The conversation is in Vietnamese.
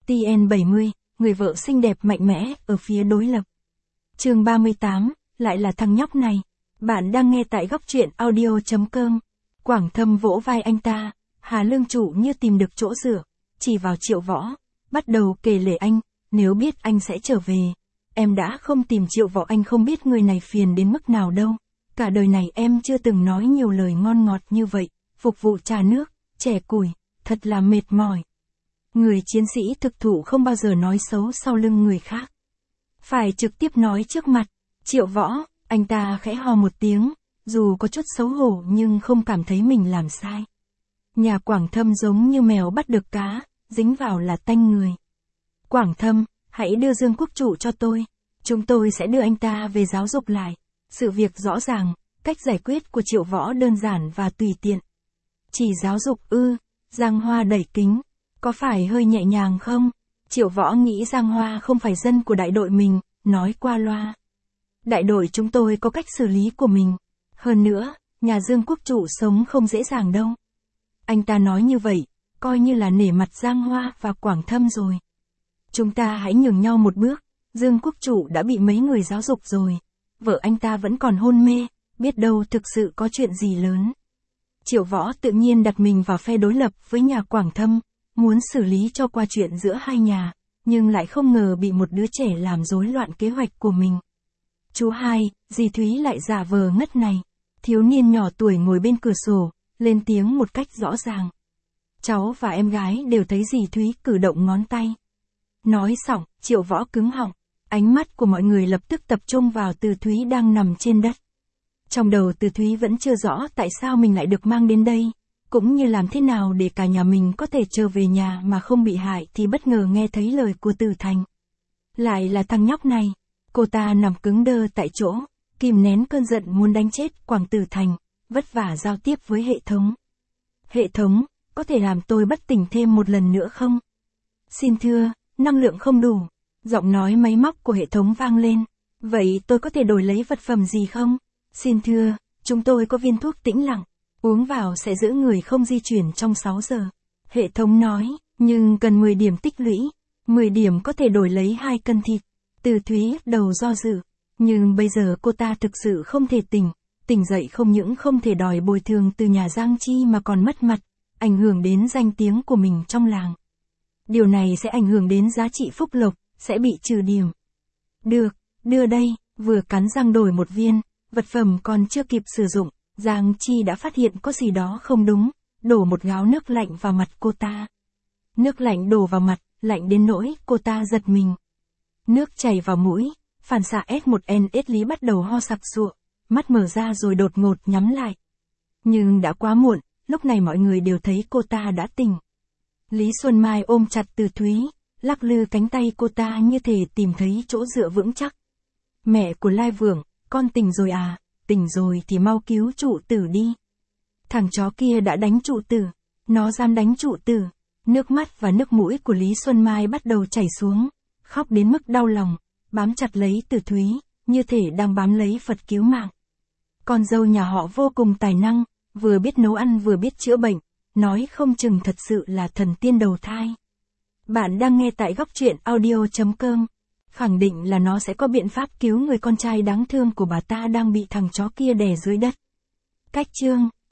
TN70, người vợ xinh đẹp mạnh mẽ, ở phía đối lập. Chương 38, lại là thằng nhóc này. Bạn đang nghe tại góc truyện audio.com. Quảng Thâm vỗ vai anh ta, Hà Lương Chủ như tìm được chỗ dựa, chỉ vào Triệu Võ, bắt đầu kể lể anh, nếu biết anh sẽ trở về, em đã không tìm Triệu Võ, anh không biết người này phiền đến mức nào đâu. Cả đời này em chưa từng nói nhiều lời ngon ngọt như vậy, phục vụ trà nước, chẻ củi, thật là mệt mỏi. Người chiến sĩ thực thụ không bao giờ nói xấu sau lưng người khác. Phải trực tiếp nói trước mặt. Triệu Võ, anh ta khẽ ho một tiếng, dù có chút xấu hổ nhưng không cảm thấy mình làm sai. Nhà Quảng Thâm giống như mèo bắt được cá, dính vào là tanh người. Quảng Thâm, hãy đưa Dương Quốc Chủ cho tôi. Chúng tôi sẽ đưa anh ta về giáo dục lại. Sự việc rõ ràng, cách giải quyết của Triệu Võ đơn giản và tùy tiện. Chỉ giáo dục ư? Giang Hoa đẩy kính. Có phải hơi nhẹ nhàng không? Triệu Võ nghĩ Giang Hoa không phải dân của đại đội mình, nói qua loa. Đại đội chúng tôi có cách xử lý của mình. Hơn nữa, nhà Dương Quốc Chủ sống không dễ dàng đâu. Anh ta nói như vậy, coi như là nể mặt Giang Hoa và Quảng Thâm rồi. Chúng ta hãy nhường nhau một bước, Dương Quốc Chủ đã bị mấy người giáo dục rồi. Vợ anh ta vẫn còn hôn mê, biết đâu thực sự có chuyện gì lớn. Triệu Võ tự nhiên đặt mình vào phe đối lập với nhà Quảng Thâm, muốn xử lý cho qua chuyện giữa hai nhà, nhưng lại không ngờ bị một đứa trẻ làm rối loạn kế hoạch của mình. Chú hai, dì Thúy lại giả vờ ngất này. Thiếu niên nhỏ tuổi ngồi bên cửa sổ, lên tiếng một cách rõ ràng. Cháu và em gái đều thấy dì Thúy cử động ngón tay. Nói xong, Triệu Võ cứng họng. Ánh mắt của mọi người lập tức tập trung vào Từ Thúy đang nằm trên đất. Trong đầu Từ Thúy vẫn chưa rõ tại sao mình lại được mang đến đây, cũng như làm thế nào để cả nhà mình có thể trở về nhà mà không bị hại, thì bất ngờ nghe thấy lời của Từ Thành. Lại là thằng nhóc này. Cô ta nằm cứng đơ tại chỗ, kìm nén cơn giận muốn đánh chết Quảng Tử Thành, vất vả giao tiếp với hệ thống. Hệ thống, có thể làm tôi bất tỉnh thêm một lần nữa không? Xin thưa, năng lượng không đủ. Giọng nói máy móc của hệ thống vang lên. Vậy tôi có thể đổi lấy vật phẩm gì không? Xin thưa, chúng tôi có viên thuốc tĩnh lặng, uống vào sẽ giữ người không di chuyển trong 6 giờ. Hệ thống nói, nhưng cần 10 điểm tích lũy, 10 điểm có thể đổi lấy 2 cân thịt. Từ Thúy đầu do dự, nhưng bây giờ cô ta thực sự không thể tỉnh dậy không những không thể đòi bồi thường từ nhà Giang Chi mà còn mất mặt, ảnh hưởng đến danh tiếng của mình trong làng. Điều này sẽ ảnh hưởng đến giá trị phúc lộc, sẽ bị trừ điểm. Được, đưa đây, vừa cắn răng đổi một viên, vật phẩm còn chưa kịp sử dụng, Giang Chi đã phát hiện có gì đó không đúng, đổ một gáo nước lạnh vào mặt cô ta. Nước lạnh đổ vào mặt, lạnh đến nỗi cô ta giật mình. Nước chảy vào mũi, phản xạ S1N Lý bắt đầu ho sặc sụa, mắt mở ra rồi đột ngột nhắm lại. Nhưng đã quá muộn, lúc này mọi người đều thấy cô ta đã tỉnh. Lý Xuân Mai ôm chặt Từ Thúy, lắc lư cánh tay cô ta như thể tìm thấy chỗ dựa vững chắc. Mẹ của Lai Vượng, con tỉnh rồi à? Tỉnh rồi thì mau cứu trụ tử đi. Thằng chó kia đã đánh trụ tử, nó dám đánh trụ tử. Nước mắt và nước mũi của Lý Xuân Mai bắt đầu chảy xuống, khóc đến mức đau lòng, bám chặt lấy Từ Thúy, như thể đang bám lấy Phật cứu mạng. Con dâu nhà họ vô cùng tài năng, vừa biết nấu ăn vừa biết chữa bệnh, nói không chừng thật sự là thần tiên đầu thai. Bạn đang nghe tại góc truyện audio.com, khẳng định là nó sẽ có biện pháp cứu người con trai đáng thương của bà ta đang bị thằng chó kia đè dưới đất. Cách chương